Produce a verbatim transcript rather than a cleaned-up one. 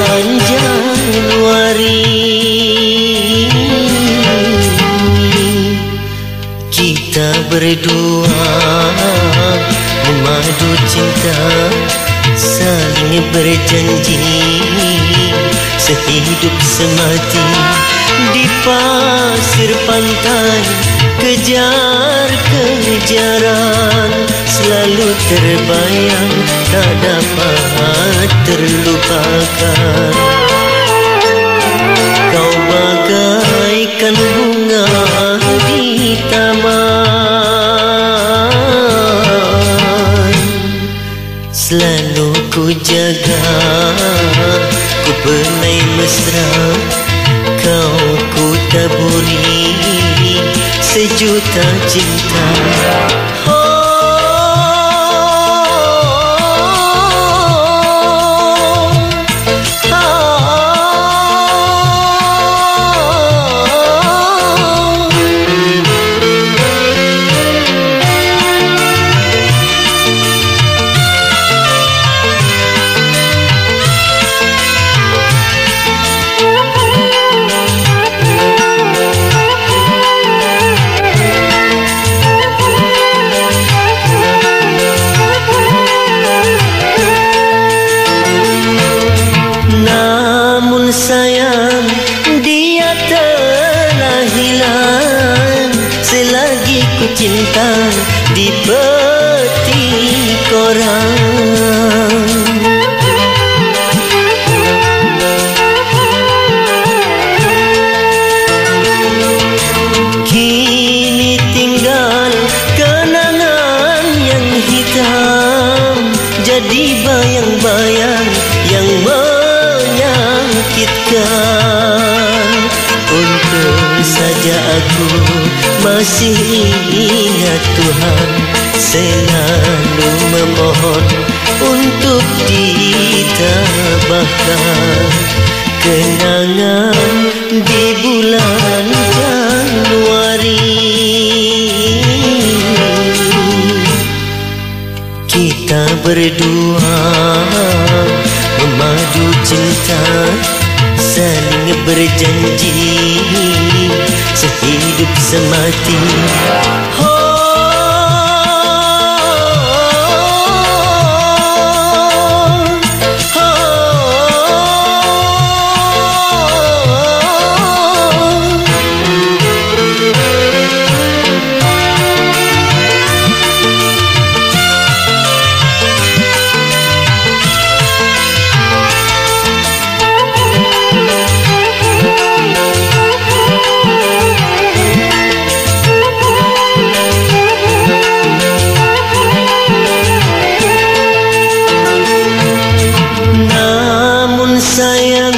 bulan Januari, kita berdua memadu cinta, saling berjanji sehidup semati. Di pasir pantai kejar kejaran, selalu terbayang tak dapat terlupakan. Kau bagaikan bunga di taman, selalu ku jaga, ku benai mesra. Kau ku taburi sejuta cinta. Sayang, dia telah hilang. Selagi ku cinta di peti koran. Kini tinggal kenangan yang hitam, jadi bayang-bayang yang menyakitkan. Untuk saja aku masih ingat Tuhan, selalu memohon untuk ditabahkan kenangan di bulan Januari. Kita berdua memadu cinta, saling berjanji sehidup semati. Oh, sayang,